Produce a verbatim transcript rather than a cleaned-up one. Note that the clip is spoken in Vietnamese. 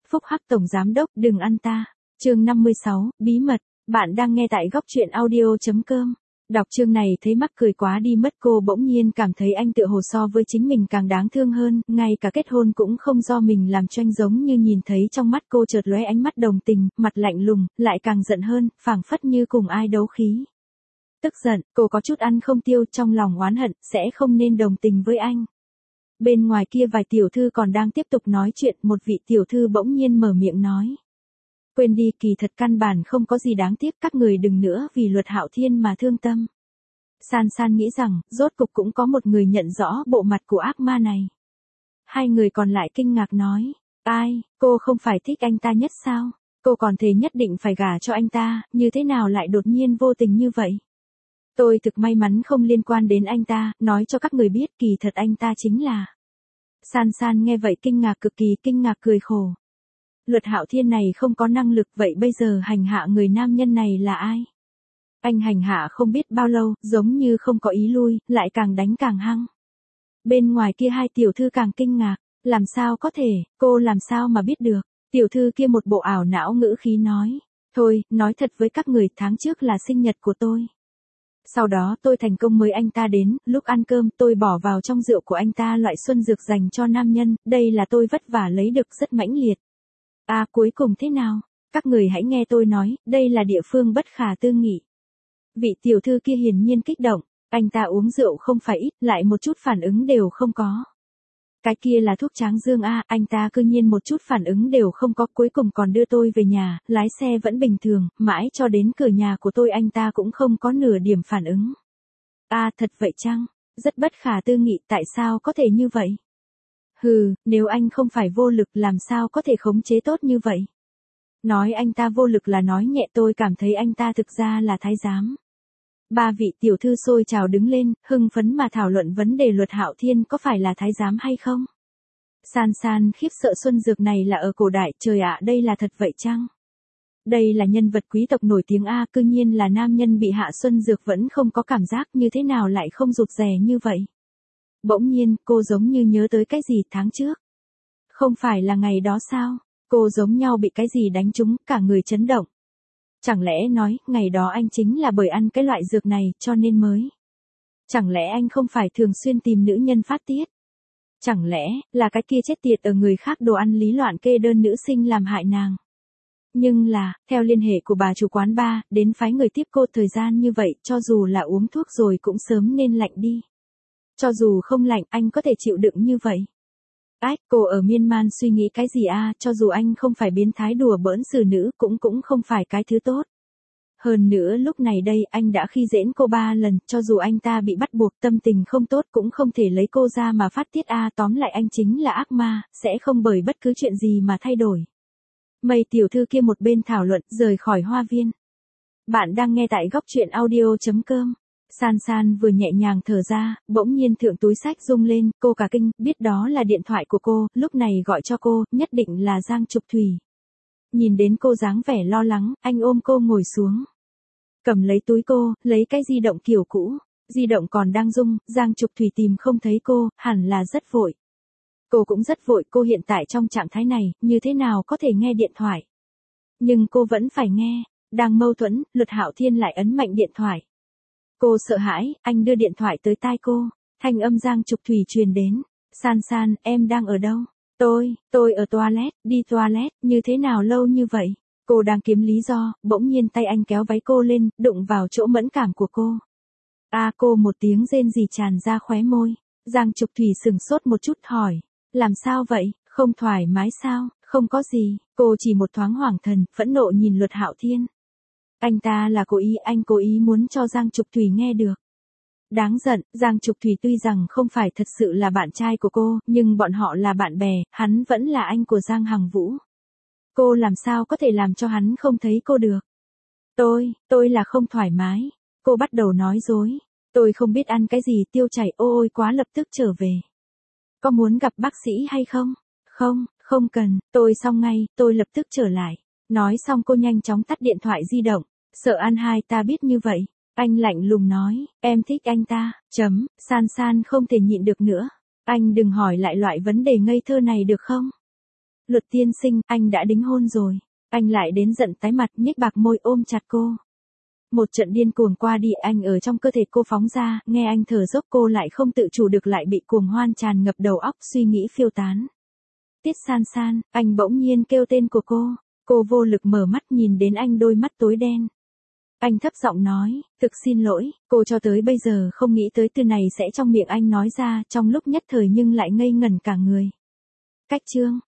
Phúc Hắc Tổng Giám Đốc đừng ăn ta. Chương năm mươi sáu, bí mật. Bạn đang nghe tại góc truyện audio.com. Đọc chương này thấy mắc cười quá đi mất, cô bỗng nhiên cảm thấy anh tựa hồ so với chính mình càng đáng thương hơn, ngay cả kết hôn cũng không do mình làm cho anh, giống như nhìn thấy trong mắt cô chợt lóe ánh mắt đồng tình, mặt lạnh lùng, lại càng giận hơn, phảng phất như cùng ai đấu khí. Tức giận, cô có chút ăn không tiêu, trong lòng oán hận, sẽ không nên đồng tình với anh. Bên ngoài kia vài tiểu thư còn đang tiếp tục nói chuyện, một vị tiểu thư bỗng nhiên mở miệng nói. Quên đi, kỳ thật căn bản không có gì đáng tiếc, các người đừng nữa vì Luật Hạo Thiên mà thương tâm. San San nghĩ rằng, rốt cục cũng có một người nhận rõ bộ mặt của ác ma này. Hai người còn lại kinh ngạc nói, ai, cô không phải thích anh ta nhất sao? Cô còn thề nhất định phải gả cho anh ta, như thế nào lại đột nhiên vô tình như vậy? Tôi thực may mắn không liên quan đến anh ta, nói cho các người biết kỳ thật anh ta chính là... San San nghe vậy kinh ngạc, cực kỳ kinh ngạc, cười khổ. Luật Hạo Thiên này không có năng lực, vậy bây giờ hành hạ người nam nhân này là ai? Anh hành hạ không biết bao lâu, giống như không có ý lui, lại càng đánh càng hăng. Bên ngoài kia hai tiểu thư càng kinh ngạc, làm sao có thể, cô làm sao mà biết được? Tiểu thư kia một bộ ảo não ngữ khí nói, thôi, nói thật với các người, tháng trước là sinh nhật của tôi. Sau đó tôi thành công mời anh ta đến, lúc ăn cơm tôi bỏ vào trong rượu của anh ta loại xuân dược dành cho nam nhân, đây là tôi vất vả lấy được, rất mãnh liệt. À, cuối cùng thế nào? Các người hãy nghe tôi nói, đây là địa phương bất khả tư nghị. Vị tiểu thư kia hiển nhiên kích động, anh ta uống rượu không phải ít, lại một chút phản ứng đều không có. Cái kia là thuốc tráng dương a, anh ta cư nhiên một chút phản ứng đều không có, cuối cùng còn đưa tôi về nhà, lái xe vẫn bình thường, mãi cho đến cửa nhà của tôi anh ta cũng không có nửa điểm phản ứng. À, thật vậy chăng? Rất bất khả tư nghị, tại sao có thể như vậy? Hừ, nếu anh không phải vô lực làm sao có thể khống chế tốt như vậy? Nói anh ta vô lực là nói nhẹ, tôi cảm thấy anh ta thực ra là thái giám. Ba vị tiểu thư xôi trào đứng lên, hưng phấn mà thảo luận vấn đề Luật Hạo Thiên có phải là thái giám hay không. San San khiếp sợ, xuân dược này là ở cổ đại, trời ạ, đây là thật vậy chăng? Đây là nhân vật quý tộc nổi tiếng a, cư nhiên là nam nhân bị hạ xuân dược vẫn không có cảm giác, như thế nào lại không rụt rè như vậy? Bỗng nhiên, cô giống như nhớ tới cái gì tháng trước. Không phải là ngày đó sao? Cô giống nhau bị cái gì đánh trúng, cả người chấn động. Chẳng lẽ nói, ngày đó anh chính là bởi ăn cái loại dược này, cho nên mới. Chẳng lẽ anh không phải thường xuyên tìm nữ nhân phát tiết? Chẳng lẽ, là cái kia chết tiệt ở người khác đồ ăn lý loạn kê đơn nữ sinh làm hại nàng? Nhưng là, theo liên hệ của bà chủ quán bar, đến phái người tiếp cô thời gian như vậy, cho dù là uống thuốc rồi cũng sớm nên lạnh đi. Cho dù không lạnh, anh có thể chịu đựng như vậy. Ách, cô ở miên man suy nghĩ cái gì a, cho dù anh không phải biến thái đùa bỡn xử nữ, cũng cũng không phải cái thứ tốt. Hơn nữa lúc này đây, anh đã khi dễn cô ba lần, cho dù anh ta bị bắt buộc, tâm tình không tốt cũng không thể lấy cô ra mà phát tiết a, tóm lại anh chính là ác ma, sẽ không bởi bất cứ chuyện gì mà thay đổi. Mây tiểu thư kia một bên thảo luận, rời khỏi hoa viên. Bạn đang nghe tại góc truyện audio.com. San San vừa nhẹ nhàng thở ra, bỗng nhiên thượng túi sách rung lên, cô cả kinh, biết đó là điện thoại của cô, lúc này gọi cho cô, nhất định là Giang Trục Thủy. Nhìn đến cô dáng vẻ lo lắng, anh ôm cô ngồi xuống. Cầm lấy túi cô, lấy cái di động kiểu cũ, di động còn đang rung, Giang Trục Thủy tìm không thấy cô, hẳn là rất vội. Cô cũng rất vội, cô hiện tại trong trạng thái này, như thế nào có thể nghe điện thoại. Nhưng cô vẫn phải nghe, đang mâu thuẫn, Luật Hạo Thiên lại ấn mạnh điện thoại. Cô sợ hãi, anh đưa điện thoại tới tai cô, thanh âm Giang Trục Thủy truyền đến. San San, em đang ở đâu? Tôi, tôi ở toilet, đi toilet, như thế nào lâu như vậy? Cô đang kiếm lý do, bỗng nhiên tay anh kéo váy cô lên, đụng vào chỗ mẫn cảm của cô. À, cô một tiếng rên rỉ tràn ra khóe môi. Giang Trục Thủy sừng sốt một chút hỏi, làm sao vậy, không thoải mái sao? Không có gì, cô chỉ một thoáng hoảng thần, phẫn nộ nhìn Luật Hạo Thiên. Anh ta là cố ý, anh cố ý muốn cho Giang Trục Thủy nghe được. Đáng giận, Giang Trục Thủy tuy rằng không phải thật sự là bạn trai của cô, nhưng bọn họ là bạn bè, hắn vẫn là anh của Giang Hằng Vũ. Cô làm sao có thể làm cho hắn không thấy cô được? Tôi, tôi là không thoải mái. Cô bắt đầu nói dối. Tôi không biết ăn cái gì, tiêu chảy, ôi quá, lập tức trở về. Có muốn gặp bác sĩ hay không? Không, không cần, tôi xong ngay, tôi lập tức trở lại. Nói xong cô nhanh chóng tắt điện thoại di động, sợ ăn hai ta biết như vậy. Anh lạnh lùng nói, em thích anh ta, chấm, San San không thể nhịn được nữa. Anh đừng hỏi lại loại vấn đề ngây thơ này được không? Luật tiên sinh, anh đã đính hôn rồi. Anh lại đến giận tái mặt, nhếch bạc môi ôm chặt cô. Một trận điên cuồng qua đi, anh ở trong cơ thể cô phóng ra, nghe anh thở dốc cô lại không tự chủ được lại bị cuồng hoan tràn ngập đầu óc, suy nghĩ phiêu tán. Tiết San San, anh bỗng nhiên kêu tên của cô. Cô vô lực mở mắt nhìn đến anh đôi mắt tối đen. Anh thấp giọng nói, thực xin lỗi, cô cho tới bây giờ không nghĩ tới từ này sẽ trong miệng anh nói ra, trong lúc nhất thời nhưng lại ngây ngẩn cả người. Cách chương